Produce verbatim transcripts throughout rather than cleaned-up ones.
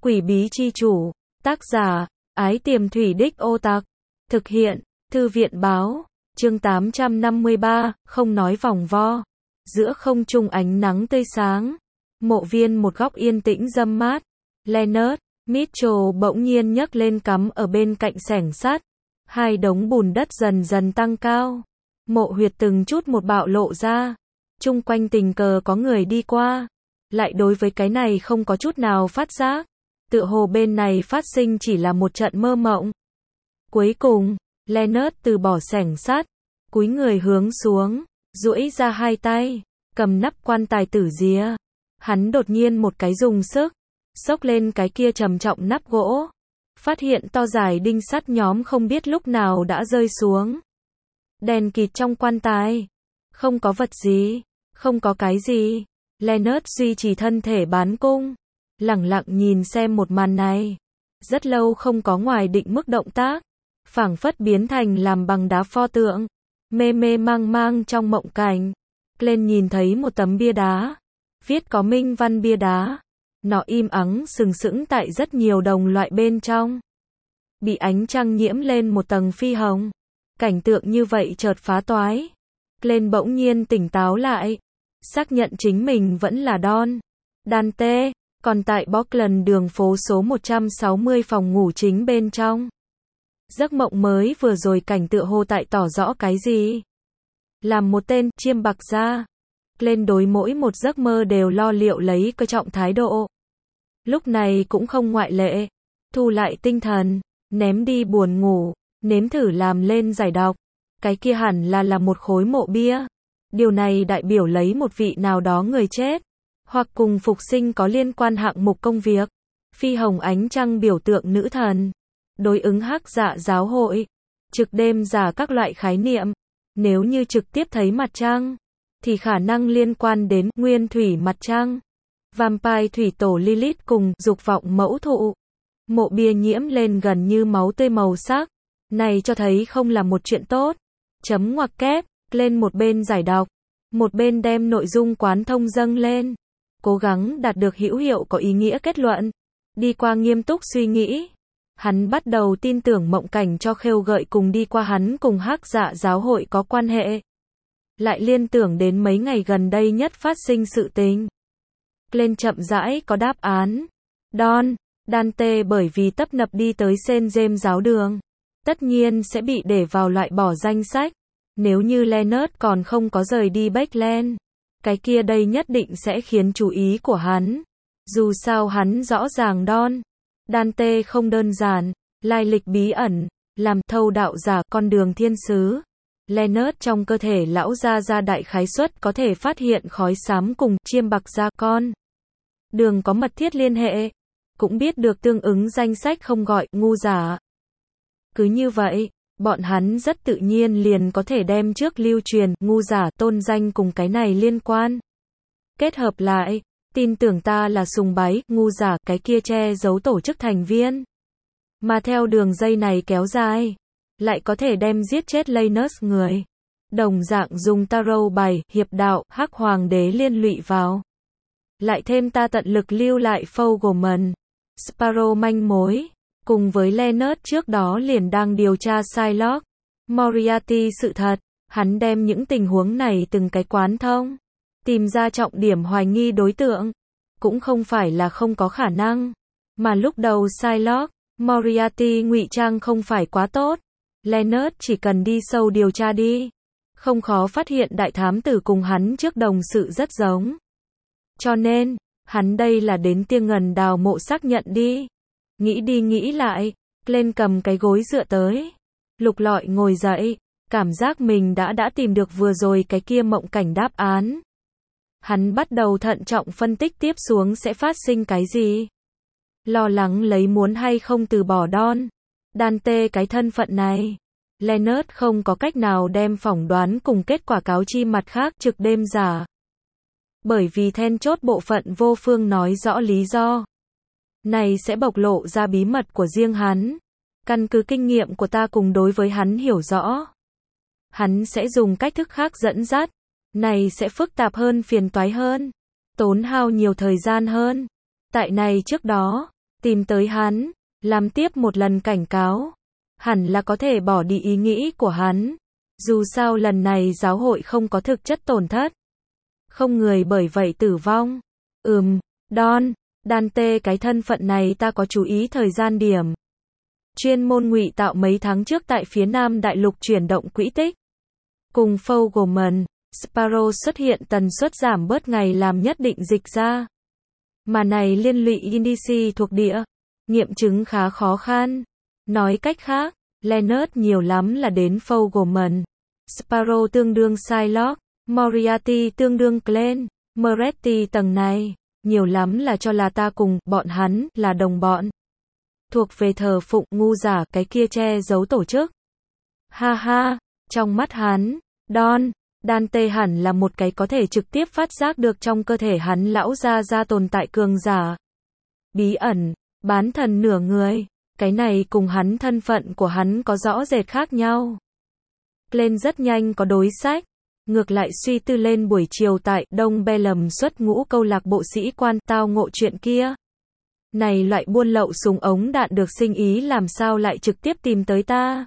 Quỷ bí chi chủ, tác giả, Ái Tiềm Thủy Đích Ô Tặc, thực hiện, Thư viện báo, chương tám trăm năm mươi ba, không nói vòng vo. Giữa không trung ánh nắng tươi sáng, mộ viên một góc yên tĩnh râm mát, Leonard, Mitchell bỗng nhiên nhấc lên cắm ở bên cạnh xẻng sắt. Hai đống bùn đất dần dần tăng cao, mộ huyệt từng chút một bạo lộ ra, chung quanh tình cờ có người đi qua, lại đối với cái này không có chút nào phát giác, tựa hồ bên này phát sinh chỉ là một trận mơ mộng. Cuối cùng, Leonard từ bỏ xẻng sắt, cúi người hướng xuống, duỗi ra hai tay, cầm nắp quan tài tử día. Hắn đột nhiên một cái dùng sức, xốc lên cái kia trầm trọng nắp gỗ, phát hiện to dài đinh sắt nhóm không biết lúc nào đã rơi xuống. Đèn kịt trong quan tài, không có vật gì, không có cái gì. Leonard duy trì thân thể bán cung, lẳng lặng nhìn xem một màn này. Rất lâu không có ngoài định mức động tác, phảng phất biến thành làm bằng đá pho tượng, mê mê mang mang trong mộng cảnh. Lên nhìn thấy một tấm bia đá, viết có minh văn bia đá. Nó im ắng sừng sững tại rất nhiều đồng loại bên trong, bị ánh trăng nhiễm lên một tầng phi hồng. Cảnh tượng như vậy chợt phá toái. Lên bỗng nhiên tỉnh táo lại, xác nhận chính mình vẫn là Don Dante, còn tại Bockland đường phố số một trăm sáu mươi phòng ngủ chính bên trong. Giấc mộng mới vừa rồi cảnh tựa hồ tại tỏ rõ cái gì. Làm một tên chiêm bạc gia, lên đối mỗi một giấc mơ đều lo liệu lấy coi trọng thái độ. Lúc này cũng không ngoại lệ, thu lại tinh thần, ném đi buồn ngủ, nếm thử làm lên giải độc. Cái kia hẳn là là một khối mộ bia. Điều này đại biểu lấy một vị nào đó người chết, hoặc cùng phục sinh có liên quan hạng mục công việc. Phi hồng ánh trăng biểu tượng nữ thần, đối ứng hắc dạ giáo hội, trực đêm giả các loại khái niệm. Nếu như trực tiếp thấy mặt trăng, thì khả năng liên quan đến nguyên thủy mặt trăng, vampire thủy tổ Lilith cùng dục vọng mẫu thụ. Mộ bia nhiễm lên gần như máu tươi màu sắc, này cho thấy không là một chuyện tốt. Chấm ngoặc kép, lên một bên giải đọc, một bên đem nội dung quán thông dâng lên, cố gắng đạt được hữu hiệu có ý nghĩa kết luận. Đi qua nghiêm túc suy nghĩ, hắn bắt đầu tin tưởng mộng cảnh cho khêu gợi cùng đi qua hắn cùng hắc dạ giáo hội có quan hệ. Lại liên tưởng đến mấy ngày gần đây nhất phát sinh sự tình. Lên chậm rãi có đáp án. Don Dante bởi vì tấp nập đi tới Saint James giáo đường, tất nhiên sẽ bị để vào loại bỏ danh sách. Nếu như Leonard còn không có rời đi Beckland, cái kia đây nhất định sẽ khiến chú ý của hắn. Dù sao hắn rõ ràng Don Dante không đơn giản, lai lịch bí ẩn, làm thâu đạo giả con đường thiên sứ. Leonard trong cơ thể lão gia gia đại khái suất có thể phát hiện khói xám cùng chiêm bạc gia con đường có mật thiết liên hệ, cũng biết được tương ứng danh sách không gọi ngu giả. Cứ như vậy, bọn hắn rất tự nhiên liền có thể đem trước lưu truyền ngu giả tôn danh cùng cái này liên quan. Kết hợp lại, tin tưởng ta là sùng bái ngu giả cái kia che giấu tổ chức thành viên. Mà theo đường dây này kéo dài, lại có thể đem giết chết Leonard người. Đồng dạng dùng tarot bài, hiệp đạo, hắc hoàng đế liên lụy vào. Lại thêm ta tận lực lưu lại Fogelman, Sparrow manh mối, cùng với Leonard trước đó liền đang điều tra Shylock, Moriarty sự thật, hắn đem những tình huống này từng cái quán thông, tìm ra trọng điểm hoài nghi đối tượng, cũng không phải là không có khả năng, mà lúc đầu Shylock, Moriarty ngụy trang không phải quá tốt, Leonard chỉ cần đi sâu điều tra đi, không khó phát hiện đại thám tử cùng hắn trước đồng sự rất giống. Cho nên, hắn đây là đến Tiêng Ngần đào mộ xác nhận đi. Nghĩ đi nghĩ lại, lên cầm cái gối dựa tới, lục lọi ngồi dậy, cảm giác mình đã đã tìm được vừa rồi cái kia mộng cảnh đáp án. Hắn bắt đầu thận trọng phân tích tiếp xuống sẽ phát sinh cái gì. Lo lắng lấy muốn hay không từ bỏ Don Dante cái thân phận này. Leonard không có cách nào đem phỏng đoán cùng kết quả cáo chi mặt khác trực đêm giả. Bởi vì then chốt bộ phận vô phương nói rõ lý do này sẽ bộc lộ ra bí mật của riêng hắn. Căn cứ kinh nghiệm của ta cùng đối với hắn hiểu rõ, hắn sẽ dùng cách thức khác dẫn dắt, này sẽ phức tạp hơn, phiền toái hơn, tốn hao nhiều thời gian hơn. Tại này trước đó, tìm tới hắn, làm tiếp một lần cảnh cáo. Hẳn là có thể bỏ đi ý nghĩ của hắn. Dù sao lần này giáo hội không có thực chất tổn thất. Không người bởi vậy tử vong. Ừm, Don, Dante cái thân phận này ta có chú ý thời gian điểm. Chuyên môn ngụy tạo mấy tháng trước tại phía nam đại lục chuyển động quỹ tích. Cùng Fogelman, Sparrow xuất hiện tần suất giảm bớt ngày làm nhất định dịch ra. Mà này liên lụy indice thuộc địa. Nghiệm chứng khá khó khăn. Nói cách khác, Leonard nhiều lắm là đến Fogelman. Sparrow tương đương Psylocke, Moriarty tương đương Glenn, Moretti tầng này. Nhiều lắm là cho là ta cùng bọn hắn là đồng bọn. Thuộc về thờ phụng ngu giả cái kia che giấu tổ chức. Ha ha, trong mắt hắn, Don, Dante hẳn là một cái có thể trực tiếp phát giác được trong cơ thể hắn lão gia gia tồn tại cường giả. Bí ẩn, bán thần nửa người, cái này cùng hắn thân phận của hắn có rõ rệt khác nhau. Glenn rất nhanh có đối sách. Ngược lại suy tư lên buổi chiều tại Đông Bellum xuất ngũ câu lạc bộ sĩ quan tao ngộ chuyện kia. Này loại buôn lậu súng ống đạn được sinh ý làm sao lại trực tiếp tìm tới ta.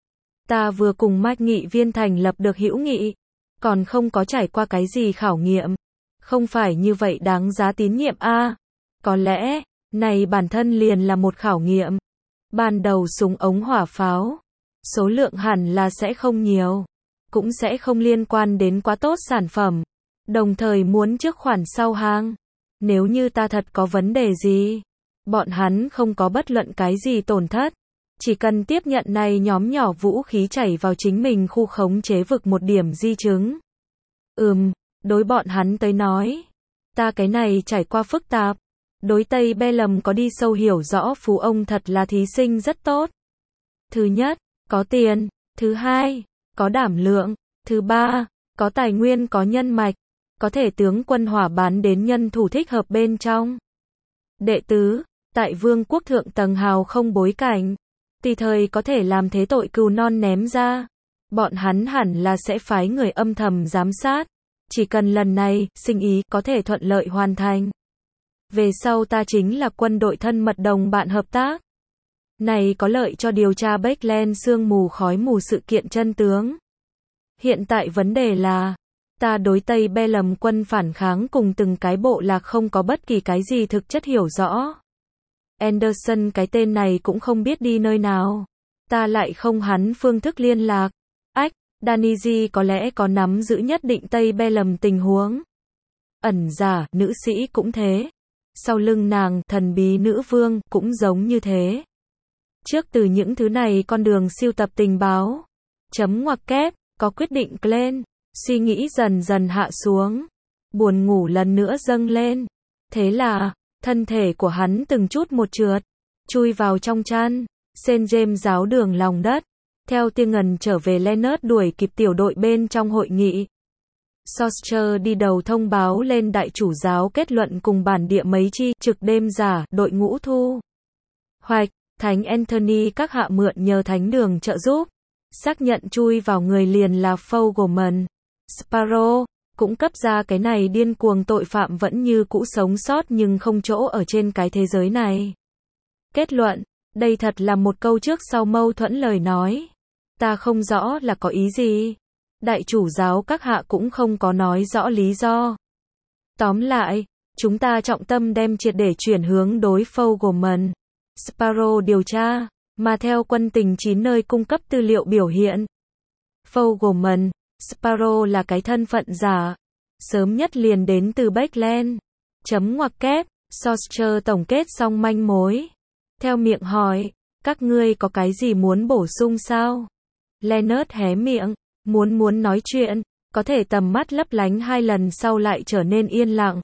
Ta vừa cùng Mike nghị viên thành lập được hữu nghị. Còn không có trải qua cái gì khảo nghiệm. Không phải như vậy đáng giá tín nhiệm a. Có lẽ, này bản thân liền là một khảo nghiệm. Ban đầu súng ống hỏa pháo. Số lượng hẳn là sẽ không nhiều. Cũng sẽ không liên quan đến quá tốt sản phẩm. Đồng thời muốn trước khoản sau hàng. Nếu như ta thật có vấn đề gì, bọn hắn không có bất luận cái gì tổn thất. Chỉ cần tiếp nhận này nhóm nhỏ vũ khí chảy vào chính mình khu khống chế vực một điểm di chứng. Ừm, đối bọn hắn tới nói. Ta cái này trải qua phức tạp. Đối Tây Bellum có đi sâu hiểu rõ phú ông thật là thí sinh rất tốt. Thứ nhất, có tiền. Thứ hai, có đảm lượng. Thứ ba, có tài nguyên có nhân mạch. Có thể tướng quân hỏa bán đến nhân thủ thích hợp bên trong. Đệ tứ, tại vương quốc thượng tầng hào không bối cảnh. Tùy thời có thể làm thế tội cừu non ném ra. Bọn hắn hẳn là sẽ phái người âm thầm giám sát. Chỉ cần lần này, sinh ý có thể thuận lợi hoàn thành. Về sau ta chính là quân đội thân mật đồng bạn hợp tác. Này có lợi cho điều tra Backland sương mù khói mù sự kiện chân tướng. Hiện tại vấn đề là, ta đối Tây Bellum quân phản kháng cùng từng cái bộ lạc không có bất kỳ cái gì thực chất hiểu rõ. Anderson cái tên này cũng không biết đi nơi nào. Ta lại không hắn phương thức liên lạc. Ách, Daniji có lẽ có nắm giữ nhất định Tây Bellum tình huống. Ẩn giả, nữ sĩ cũng thế. Sau lưng nàng, thần bí nữ vương, cũng giống như thế. Trước từ những thứ này con đường siêu tập tình báo. Chấm ngoặc kép, có quyết định Glenn. Suy nghĩ dần dần hạ xuống. Buồn ngủ lần nữa dâng lên. Thế là, thân thể của hắn từng chút một trượt. Chui vào trong chăn. Saint James giáo đường lòng đất. Theo tiếng ngần trở về Leonard đuổi kịp tiểu đội bên trong hội nghị. Sorcerer đi đầu thông báo lên đại chủ giáo kết luận cùng bản địa mấy chi trực đêm giả đội ngũ thu hoạch. Thánh Anthony các hạ mượn nhờ thánh đường trợ giúp. Xác nhận chui vào người liền là Fogelman. Sparrow cũng cấp ra cái này điên cuồng tội phạm vẫn như cũ sống sót nhưng không chỗ ở trên cái thế giới này. Kết luận, đây thật là một câu trước sau mâu thuẫn lời nói. Ta không rõ là có ý gì. Đại chủ giáo các hạ cũng không có nói rõ lý do. Tóm lại, chúng ta trọng tâm đem triệt để chuyển hướng đối Fogelman. Sparrow điều tra, mà theo quân tình chín nơi cung cấp tư liệu biểu hiện. Fogelman, Sparrow là cái thân phận giả. Sớm nhất liền đến từ Backland. Chấm ngoặc kép, Sorcerer tổng kết xong manh mối. Theo miệng hỏi, các ngươi có cái gì muốn bổ sung sao? Leonard hé miệng, muốn muốn nói chuyện, có thể tầm mắt lấp lánh hai lần sau lại trở nên yên lặng.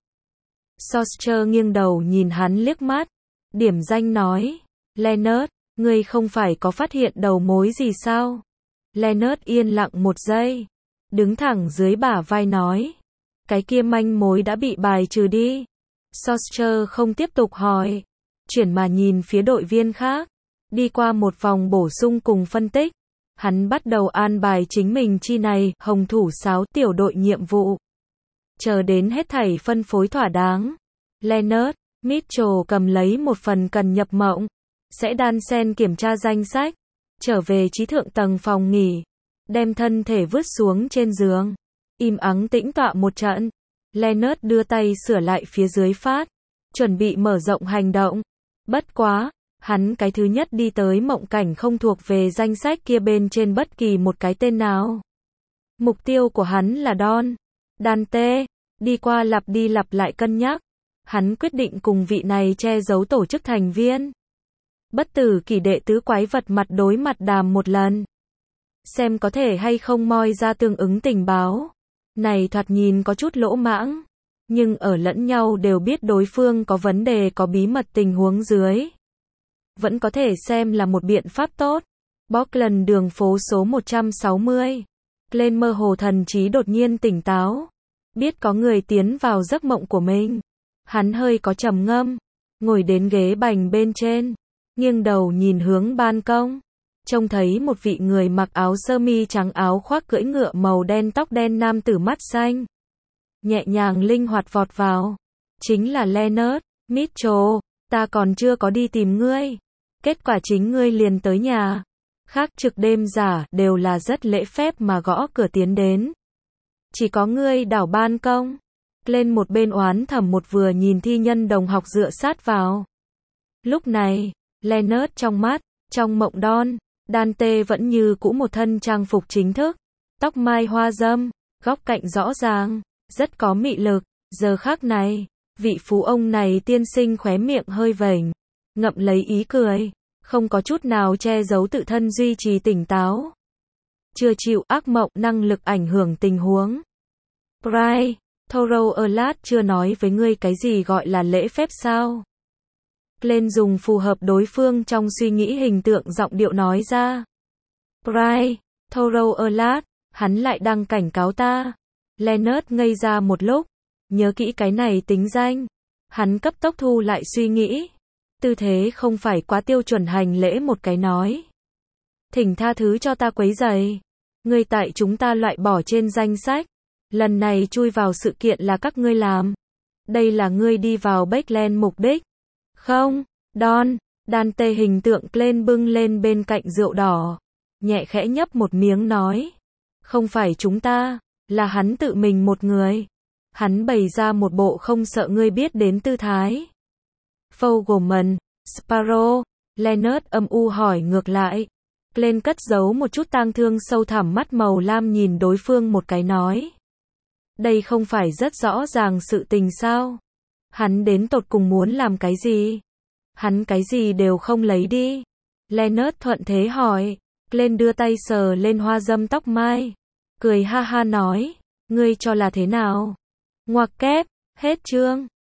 Sorcerer nghiêng đầu nhìn hắn liếc mắt. Điểm danh nói, Leonard, ngươi không phải có phát hiện đầu mối gì sao? Leonard yên lặng một giây. Đứng thẳng dưới bả vai nói. Cái kia manh mối đã bị bài trừ đi. Sorcerer không tiếp tục hỏi. Chuyển mà nhìn phía đội viên khác. Đi qua một vòng bổ sung cùng phân tích. Hắn bắt đầu an bài chính mình chi này, hồng thủ sáo tiểu đội nhiệm vụ. Chờ đến hết thảy phân phối thỏa đáng. Leonard, Mitchell cầm lấy một phần cần nhập mộng. Sẽ đan sen kiểm tra danh sách. Trở về trí thượng tầng phòng nghỉ. Đem thân thể vứt xuống trên giường. Im ắng tĩnh tọa một trận. Leonard đưa tay sửa lại phía dưới phát. Chuẩn bị mở rộng hành động. Bất quá, hắn cái thứ nhất đi tới mộng cảnh không thuộc về danh sách kia bên trên bất kỳ một cái tên nào. Mục tiêu của hắn là Don. Dante. Đi qua lặp đi lặp lại cân nhắc. Hắn quyết định cùng vị này che giấu tổ chức thành viên. Bất tử kỳ đệ tứ quái vật mặt đối mặt đàm một lần. Xem có thể hay không moi ra tương ứng tình báo. Này thoạt nhìn có chút lỗ mãng. Nhưng ở lẫn nhau đều biết đối phương có vấn đề có bí mật tình huống dưới. Vẫn có thể xem là một biện pháp tốt. Portland đường phố số một trăm sáu mươi. Glenn mơ hồ thần trí đột nhiên tỉnh táo. Biết có người tiến vào giấc mộng của mình. Hắn hơi có trầm ngâm. Ngồi đến ghế bành bên trên. Nghiêng đầu nhìn hướng ban công. Trông thấy một vị người mặc áo sơ mi trắng áo khoác cưỡi ngựa màu đen tóc đen nam tử mắt xanh. Nhẹ nhàng linh hoạt vọt vào. Chính là Leonard. Mitchell, ta còn chưa có đi tìm ngươi. Kết quả chính ngươi liền tới nhà. Khác trực đêm giả đều là rất lễ phép mà gõ cửa tiến đến. Chỉ có ngươi đảo ban công. Lên một bên oán thầm một vừa nhìn thi nhân đồng học dựa sát vào. Lúc này, Leonard trong mắt, trong mộng Don, Dante vẫn như cũ một thân trang phục chính thức. Tóc mai hoa dâm, góc cạnh rõ ràng, rất có mị lực. Giờ khắc này, vị phú ông này tiên sinh khóe miệng hơi vểnh, ngậm lấy ý cười, không có chút nào che giấu tự thân duy trì tỉnh táo. Chưa chịu ác mộng năng lực ảnh hưởng tình huống. Bryce, Thorough Erlat chưa nói với ngươi cái gì gọi là lễ phép sao? Lên dùng phù hợp đối phương trong suy nghĩ hình tượng giọng điệu nói ra. Bryce, Thorough Erlat, hắn lại đang cảnh cáo ta. Leonard ngây ra một lúc, nhớ kỹ cái này tính danh. Hắn cấp tốc thu lại suy nghĩ. Tư thế không phải quá tiêu chuẩn hành lễ một cái nói. Thỉnh tha thứ cho ta quấy rầy. Ngươi tại chúng ta loại bỏ trên danh sách. Lần này chui vào sự kiện là các ngươi làm. Đây là ngươi đi vào Backland mục đích. Không, Don, Dante hình tượng lên bưng lên bên cạnh rượu đỏ. Nhẹ khẽ nhấp một miếng nói. Không phải chúng ta, là hắn tự mình một người. Hắn bày ra một bộ không sợ ngươi biết đến tư thái. Fogelman, Sparrow, Leonard âm u hỏi ngược lại. Glenn cất giấu một chút tang thương sâu thẳm mắt màu lam nhìn đối phương một cái nói. Đây không phải rất rõ ràng sự tình sao? Hắn đến tột cùng muốn làm cái gì? Hắn cái gì đều không lấy đi. Leonard thuận thế hỏi. Glenn đưa tay sờ lên hoa dâm tóc mai. Cười ha ha nói. Ngươi cho là thế nào? Ngoặc kép, hết chương.